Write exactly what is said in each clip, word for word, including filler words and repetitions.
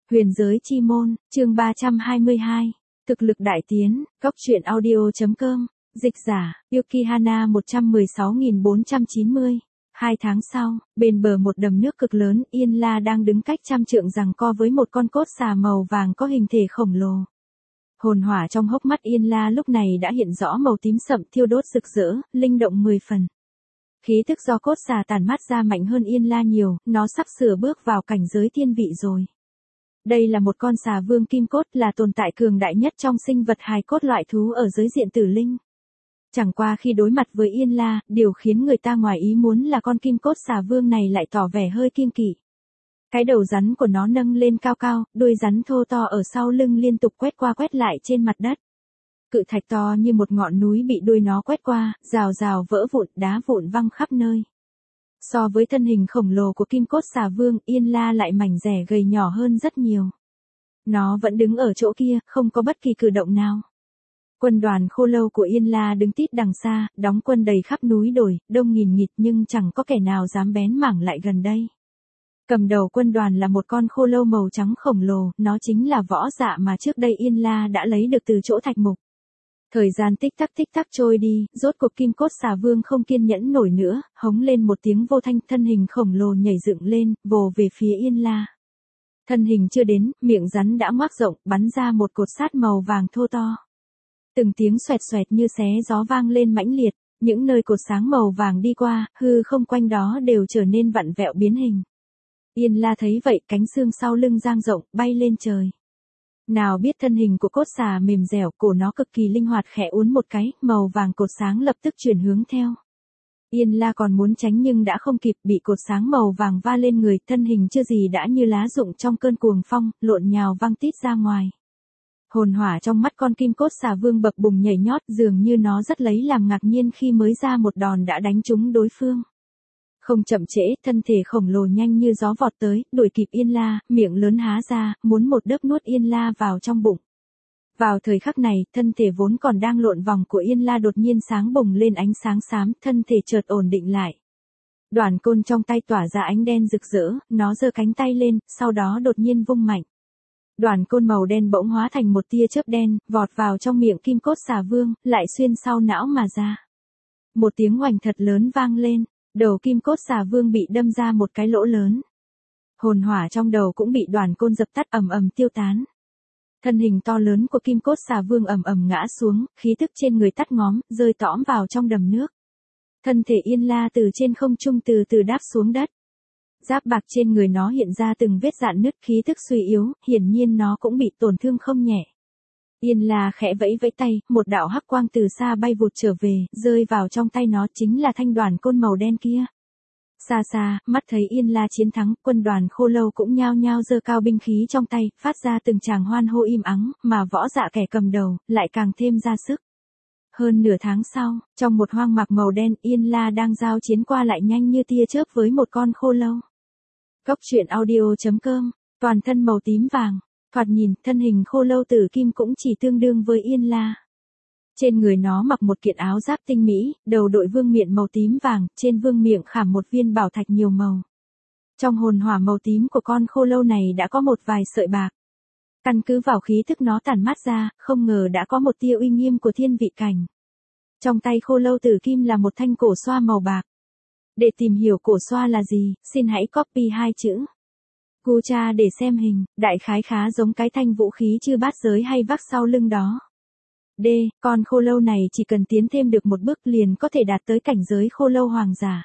Huyền giới chi môn, chương ba trăm hai mươi hai. Thực lực đại tiến, góc truyện audio.com, dịch giả, Yukihana một trăm mười sáu nghìn bốn trăm chín mươi. Hai tháng sau, bên bờ một đầm nước cực lớn, Yên La đang đứng cách trăm trượng giằng co với một con cốt xà màu vàng có hình thể khổng lồ. Hồn hỏa trong hốc mắt Yên La lúc này đã hiện rõ màu tím sậm thiêu đốt rực rỡ, linh động mười phần. Khí tức do cốt xà tản mát ra mạnh hơn Yên La nhiều, nó sắp sửa bước vào cảnh giới thiên vị rồi. Đây là một con xà vương kim cốt, là tồn tại cường đại nhất trong sinh vật hài cốt loại thú ở giới diện tử linh. Chẳng qua khi đối mặt với Yên La, điều khiến người ta ngoài ý muốn là con kim cốt xà vương này lại tỏ vẻ hơi kiêng kỵ. Cái đầu rắn của nó nâng lên cao cao, đuôi rắn thô to ở sau lưng liên tục quét qua quét lại trên mặt đất. Cự thạch to như một ngọn núi bị đuôi nó quét qua, rào rào vỡ vụn, đá vụn văng khắp nơi. So với thân hình khổng lồ của kim cốt xà vương, Yên La lại mảnh rẻ gầy nhỏ hơn rất nhiều. Nó vẫn đứng ở chỗ kia, không có bất kỳ cử động nào. Quân đoàn khô lâu của Yên La đứng tít đằng xa, đóng quân đầy khắp núi đồi, đông nghìn nghịt nhưng chẳng có kẻ nào dám bén mảng lại gần đây. Cầm đầu quân đoàn là một con khô lâu màu trắng khổng lồ, nó chính là võ dạ mà trước đây Yên La đã lấy được từ chỗ thạch mục. Thời gian tích tắc tích tắc trôi đi, rốt cuộc kim cốt xà vương không kiên nhẫn nổi nữa, hống lên một tiếng vô thanh, thân hình khổng lồ nhảy dựng lên, vồ về phía Yên La. Thân hình chưa đến, miệng rắn đã ngoác rộng, bắn ra một cột sát màu vàng thô to. Từng tiếng xoẹt xoẹt như xé gió vang lên mãnh liệt, những nơi cột sáng màu vàng đi qua, hư không quanh đó đều trở nên vặn vẹo biến hình. Yên La thấy vậy, cánh xương sau lưng dang rộng, bay lên trời. Nào biết thân hình của cốt xà mềm dẻo, cổ nó cực kỳ linh hoạt, khẽ uốn một cái, màu vàng cột sáng lập tức chuyển hướng theo. Yên La còn muốn tránh nhưng đã không kịp, bị cột sáng màu vàng va lên người, thân hình chưa gì đã như lá rụng trong cơn cuồng phong, lộn nhào văng tít ra ngoài. Hồn hỏa trong mắt con kim cốt xà vương bập bùng nhảy nhót, dường như nó rất lấy làm ngạc nhiên khi mới ra một đòn đã đánh trúng đối phương. Không chậm trễ, thân thể khổng lồ nhanh như gió vọt tới, đuổi kịp Yên La, miệng lớn há ra, muốn một đớp nuốt Yên La vào trong bụng. Vào thời khắc này, thân thể vốn còn đang lộn vòng của Yên La đột nhiên sáng bùng lên ánh sáng xám, thân thể chợt ổn định lại. Đoàn côn trong tay tỏa ra ánh đen rực rỡ, nó giơ cánh tay lên, sau đó đột nhiên vung mạnh. Đoàn côn màu đen bỗng hóa thành một tia chớp đen, vọt vào trong miệng kim cốt xà vương, lại xuyên sau não mà ra. Một tiếng oành thật lớn vang lên. Đầu kim cốt xà vương bị đâm ra một cái lỗ lớn. Hồn hỏa trong đầu cũng bị đoàn côn dập tắt, ầm ầm tiêu tán. Thân hình to lớn của kim cốt xà vương ầm ầm ngã xuống, khí tức trên người tắt ngóm, rơi tõm vào trong đầm nước. Thân thể Yên La từ trên không trung từ từ đáp xuống đất. Giáp bạc trên người nó hiện ra từng vết rạn nứt, khí tức suy yếu, hiển nhiên nó cũng bị tổn thương không nhẹ. Yên La khẽ vẫy vẫy tay, một đạo hắc quang từ xa bay vụt trở về, rơi vào trong tay nó, chính là thanh đoàn côn màu đen kia. Xa xa, mắt thấy Yên La chiến thắng, quân đoàn khô lâu cũng nhao nhao giơ cao binh khí trong tay, phát ra từng tràng hoan hô im ắng, mà võ dạ kẻ cầm đầu, lại càng thêm ra sức. Hơn nửa tháng sau, trong một hoang mạc màu đen, Yên La đang giao chiến qua lại nhanh như tia chớp với một con khô lâu. Góc truyện audio.com, toàn thân màu tím vàng. Thoạt nhìn, thân hình khô lâu tử kim cũng chỉ tương đương với Yên La. Trên người nó mặc một kiện áo giáp tinh mỹ, đầu đội vương miện màu tím vàng, trên vương miệng khảm một viên bảo thạch nhiều màu. Trong hồn hỏa màu tím của con khô lâu này đã có một vài sợi bạc. Căn cứ vào khí thức nó tản mát ra, không ngờ đã có một tia uy nghiêm của thiên vị cảnh. Trong tay khô lâu tử kim là một thanh cổ xoa màu bạc. Để tìm hiểu cổ xoa là gì, xin hãy copy hai chữ Gucha để xem hình, đại khái khá giống cái thanh vũ khí chư bát giới hay vác sau lưng đó. D. Con khô lâu này chỉ cần tiến thêm được một bước liền có thể đạt tới cảnh giới khô lâu hoàng giả.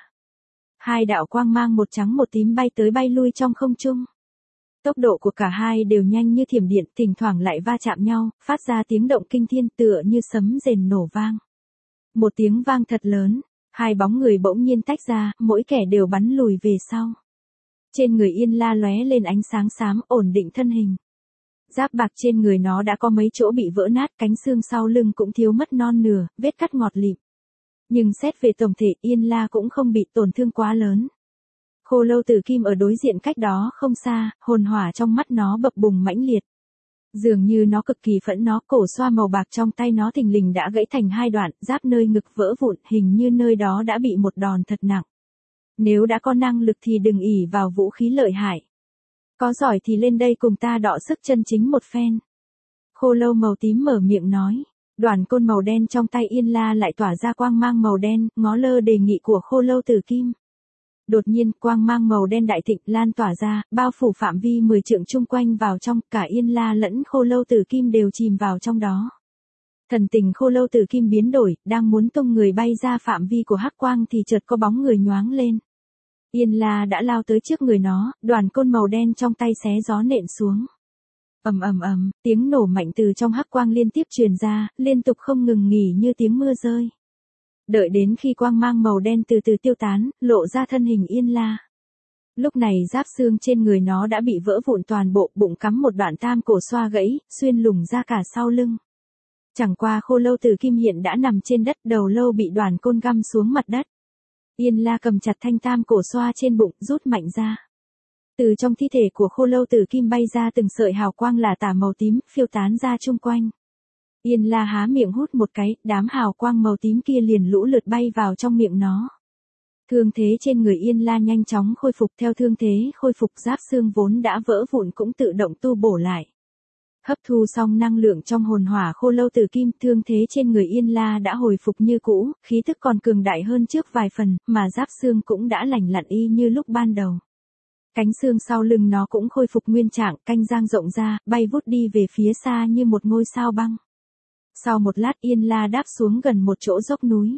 Hai đạo quang mang một trắng một tím bay tới bay lui trong không trung. Tốc độ của cả hai đều nhanh như thiểm điện, thỉnh thoảng lại va chạm nhau, phát ra tiếng động kinh thiên tựa như sấm rền nổ vang. Một tiếng vang thật lớn, hai bóng người bỗng nhiên tách ra, mỗi kẻ đều bắn lùi về sau. Trên người Yên La lóe lên ánh sáng xám, ổn định thân hình. Giáp bạc trên người nó đã có mấy chỗ bị vỡ nát, cánh xương sau lưng cũng thiếu mất non nửa, vết cắt ngọt lịm. Nhưng xét về tổng thể, Yên La cũng không bị tổn thương quá lớn. Khô lâu tử kim ở đối diện cách đó không xa, hồn hỏa trong mắt nó bập bùng mãnh liệt. Dường như nó cực kỳ phẫn nó, cổ xoa màu bạc trong tay nó thình lình đã gãy thành hai đoạn, giáp nơi ngực vỡ vụn, hình như nơi đó đã bị một đòn thật nặng. Nếu đã có năng lực thì đừng ỷ vào vũ khí lợi hại. Có giỏi thì lên đây cùng ta đọ sức chân chính một phen. Khô lâu màu tím mở miệng nói. Đoàn côn màu đen trong tay Yên La lại tỏa ra quang mang màu đen, ngó lơ đề nghị của khô lâu tử kim. Đột nhiên, quang mang màu đen đại thịnh lan tỏa ra, bao phủ phạm vi mười trượng chung quanh vào trong, cả Yên La lẫn khô lâu tử kim đều chìm vào trong đó. Thần tình khô lâu tử kim biến đổi, đang muốn tung người bay ra phạm vi của hắc quang thì chợt có bóng người nhoáng lên. Yên La đã lao tới trước người nó, đoàn côn màu đen trong tay xé gió nện xuống. Ầm ầm ầm, tiếng nổ mạnh từ trong hắc quang liên tiếp truyền ra, liên tục không ngừng nghỉ như tiếng mưa rơi. Đợi đến khi quang mang màu đen từ từ tiêu tán, lộ ra thân hình Yên La. Lúc này giáp xương trên người nó đã bị vỡ vụn toàn bộ, bụng cắm một đoạn tam cổ xoa gãy, xuyên lủng ra cả sau lưng. Chẳng qua khô lâu tử kim hiện đã nằm trên đất, đầu lâu bị đoàn côn găm xuống mặt đất. Yên La cầm chặt thanh tam cổ xoa trên bụng, rút mạnh ra. Từ trong thi thể của khô lâu tử kim bay ra từng sợi hào quang lả tả màu tím, phiêu tán ra chung quanh. Yên La há miệng hút một cái, đám hào quang màu tím kia liền lũ lượt bay vào trong miệng nó. Thương thế trên người Yên La nhanh chóng khôi phục, theo thương thế khôi phục giáp xương vốn đã vỡ vụn cũng tự động tu bổ lại. Hấp thu xong năng lượng trong hồn hỏa khô lâu tử kim, thương thế trên người Yên La đã hồi phục như cũ, khí tức còn cường đại hơn trước vài phần, mà giáp xương cũng đã lành lặn y như lúc ban đầu. Cánh xương sau lưng nó cũng khôi phục nguyên trạng, canh giang rộng ra, bay vút đi về phía xa như một ngôi sao băng. Sau một lát Yên La đáp xuống gần một chỗ dốc núi.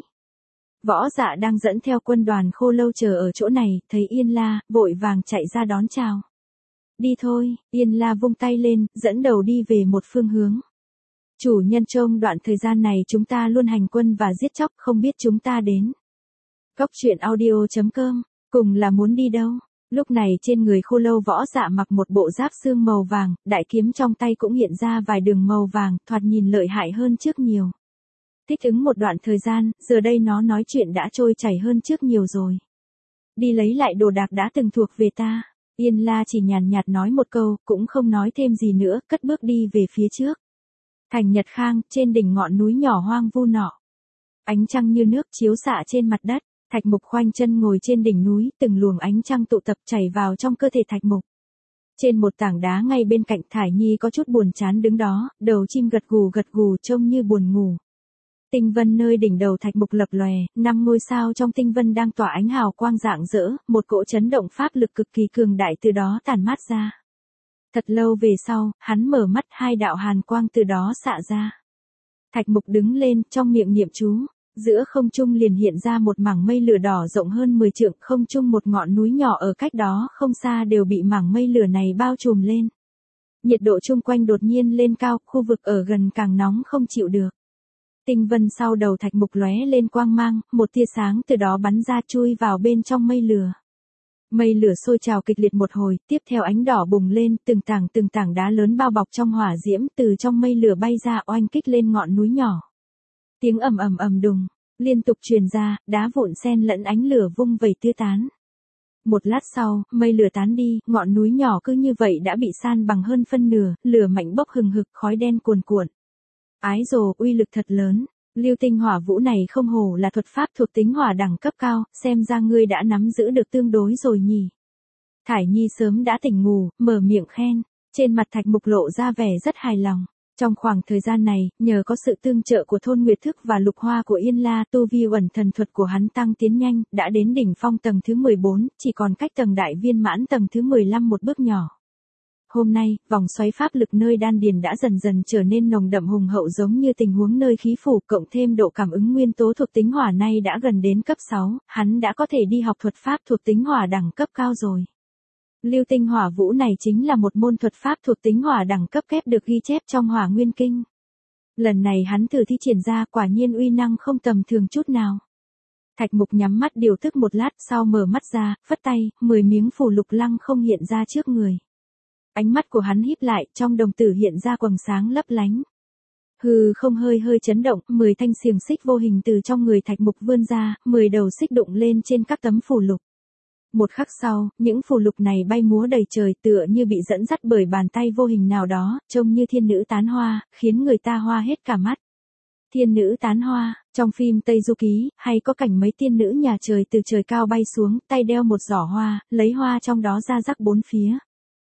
Võ Dạ đang dẫn theo quân đoàn khô lâu chờ ở chỗ này, thấy Yên La, vội vàng chạy ra đón chào. Đi thôi, Yên La vung tay lên, dẫn đầu đi về một phương hướng. Chủ nhân trông đoạn thời gian này chúng ta luôn hành quân và giết chóc, không biết chúng ta đến. Cốc truyện audio chấm com, cùng là muốn đi đâu? Lúc này trên người khô lâu Võ Dạ mặc một bộ giáp xương màu vàng, đại kiếm trong tay cũng hiện ra vài đường màu vàng, thoạt nhìn lợi hại hơn trước nhiều. Thích ứng một đoạn thời gian, giờ đây nó nói chuyện đã trôi chảy hơn trước nhiều rồi. Đi lấy lại đồ đạc đã từng thuộc về ta. Yên La chỉ nhàn nhạt nói một câu, cũng không nói thêm gì nữa, cất bước đi về phía trước. Thành Nhật Khang, trên đỉnh ngọn núi nhỏ hoang vu nọ. Ánh trăng như nước chiếu xạ trên mặt đất, Thạch Mục khoanh chân ngồi trên đỉnh núi, từng luồng ánh trăng tụ tập chảy vào trong cơ thể Thạch Mục. Trên một tảng đá ngay bên cạnh Thải Nhi có chút buồn chán đứng đó, đầu chim gật gù gật gù trông như buồn ngủ. Tinh vân nơi đỉnh đầu Thạch Mục lập lòe, năm ngôi sao trong tinh vân đang tỏa ánh hào quang rạng rỡ, một cỗ chấn động pháp lực cực kỳ cường đại từ đó tản mát ra. Thật lâu về sau, hắn mở mắt, hai đạo hàn quang từ đó xạ ra. Thạch Mục đứng lên, trong miệng niệm chú, giữa không trung liền hiện ra một mảng mây lửa đỏ rộng hơn mười trượng, không trung một ngọn núi nhỏ ở cách đó không xa đều bị mảng mây lửa này bao trùm lên. Nhiệt độ chung quanh đột nhiên lên cao, khu vực ở gần càng nóng không chịu được. Tinh vân sau đầu Thạch Mục lóe lên quang mang, một tia sáng từ đó bắn ra chui vào bên trong mây lửa. Mây lửa sôi trào kịch liệt một hồi, tiếp theo ánh đỏ bùng lên, từng tảng từng tảng đá lớn bao bọc trong hỏa diễm từ trong mây lửa bay ra oanh kích lên ngọn núi nhỏ. Tiếng ầm ầm ầm đùng, liên tục truyền ra, đá vụn xen lẫn ánh lửa vung vẩy tứ tán. Một lát sau, mây lửa tán đi, ngọn núi nhỏ cứ như vậy đã bị san bằng hơn phân nửa, lửa mạnh bốc hừng hực, khói đen cuồn cuộn. Ái dồ, uy lực thật lớn. Lưu tinh hỏa vũ này không hổ là thuật pháp thuộc tính hỏa đẳng cấp cao, xem ra ngươi đã nắm giữ được tương đối rồi nhỉ. Thải Nhi sớm đã tỉnh ngủ, mở miệng khen, trên mặt Thạch Mục lộ ra vẻ rất hài lòng. Trong khoảng thời gian này, nhờ có sự tương trợ của Thôn Nguyệt Thức và Lục Hoa của Yên La, tu vi uẩn thần thuật của hắn tăng tiến nhanh, đã đến đỉnh phong tầng thứ mười bốn, chỉ còn cách tầng đại viên mãn tầng thứ mười lăm một bước nhỏ. Hôm nay, vòng xoáy pháp lực nơi đan điền đã dần dần trở nên nồng đậm hùng hậu giống như tình huống nơi khí phủ, cộng thêm độ cảm ứng nguyên tố thuộc tính hỏa nay đã gần đến cấp sáu, hắn đã có thể đi học thuật pháp thuộc tính hỏa đẳng cấp cao rồi. Lưu tinh hỏa vũ này chính là một môn thuật pháp thuộc tính hỏa đẳng cấp kép được ghi chép trong Hỏa Nguyên Kinh. Lần này hắn thử thi triển ra quả nhiên uy năng không tầm thường chút nào. Thạch Mục nhắm mắt điều thức một lát sau mở mắt ra, phất tay, mười miếng phù lục lăng không hiện ra trước người. Ánh mắt của hắn híp lại, trong đồng tử hiện ra quầng sáng lấp lánh. Hừ không hơi hơi chấn động, mười thanh xiềng xích vô hình từ trong người Thạch Mục vươn ra, mười đầu xích đụng lên trên các tấm phù lục. Một khắc sau, những phù lục này bay múa đầy trời tựa như bị dẫn dắt bởi bàn tay vô hình nào đó, trông như thiên nữ tán hoa, khiến người ta hoa hết cả mắt. Thiên nữ tán hoa, trong phim Tây Du Ký, hay có cảnh mấy tiên nữ nhà trời từ trời cao bay xuống, tay đeo một giỏ hoa, lấy hoa trong đó ra rắc bốn phía.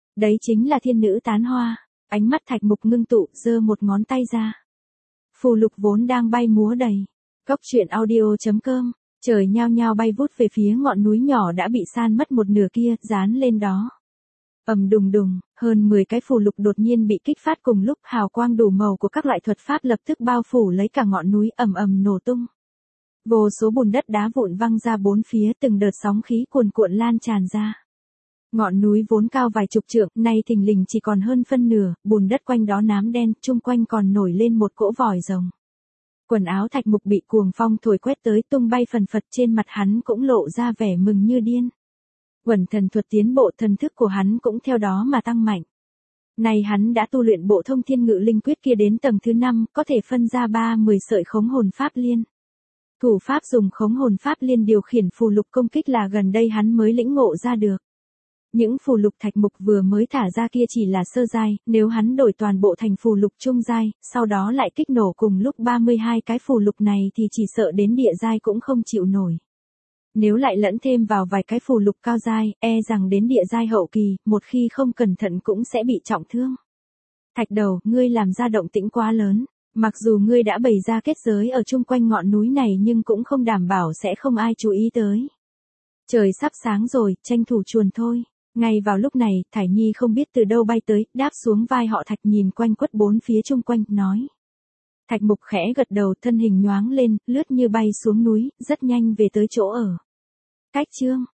Đấy chính là thiên nữ tán hoa. Ánh mắt Thạch Mục ngưng tụ, giơ một ngón tay ra. Phù lục vốn đang bay múa đầy. Cốc truyện audio chấm com. Trời nhao nhao bay vút về phía ngọn núi nhỏ đã bị san mất một nửa kia, dán lên đó. Ầm đùng đùng, hơn mười cái phù lục đột nhiên bị kích phát cùng lúc, hào quang đủ màu của các loại thuật pháp lập tức bao phủ lấy cả ngọn núi, ầm ầm nổ tung. Vô số bùn đất đá vụn văng ra bốn phía, từng đợt sóng khí cuồn cuộn lan tràn ra. Ngọn núi vốn cao vài chục trượng, nay thình lình chỉ còn hơn phân nửa, bùn đất quanh đó nám đen, chung quanh còn nổi lên một cỗ vòi rồng. Quần áo Thạch Mục bị cuồng phong thổi quét tới, tung bay phần phật, trên mặt hắn cũng lộ ra vẻ mừng như điên. Quần thần thuật tiến bộ, thần thức của hắn cũng theo đó mà tăng mạnh. Này hắn đã tu luyện bộ thông thiên ngự linh quyết kia đến tầng thứ năm, có thể phân ra ba mười sợi khống hồn pháp liên. Thủ pháp dùng khống hồn pháp liên điều khiển phù lục công kích là gần đây hắn mới lĩnh ngộ ra được. Những phù lục Thạch Mục vừa mới thả ra kia chỉ là sơ giai, nếu hắn đổi toàn bộ thành phù lục trung giai, sau đó lại kích nổ cùng lúc ba mươi hai cái phù lục này thì chỉ sợ đến địa giai cũng không chịu nổi. Nếu lại lẫn thêm vào vài cái phù lục cao giai, e rằng đến địa giai hậu kỳ, một khi không cẩn thận cũng sẽ bị trọng thương. Thạch Đầu, ngươi làm ra động tĩnh quá lớn, mặc dù ngươi đã bày ra kết giới ở chung quanh ngọn núi này nhưng cũng không đảm bảo sẽ không ai chú ý tới. Trời sắp sáng rồi, tranh thủ chuồn thôi. Ngay vào lúc này, Thải Nhi không biết từ đâu bay tới, đáp xuống vai họ Thạch, nhìn quanh quất bốn phía chung quanh, nói. Thạch Mục khẽ gật đầu, thân hình nhoáng lên, lướt như bay xuống núi, rất nhanh về tới chỗ ở. Cách chương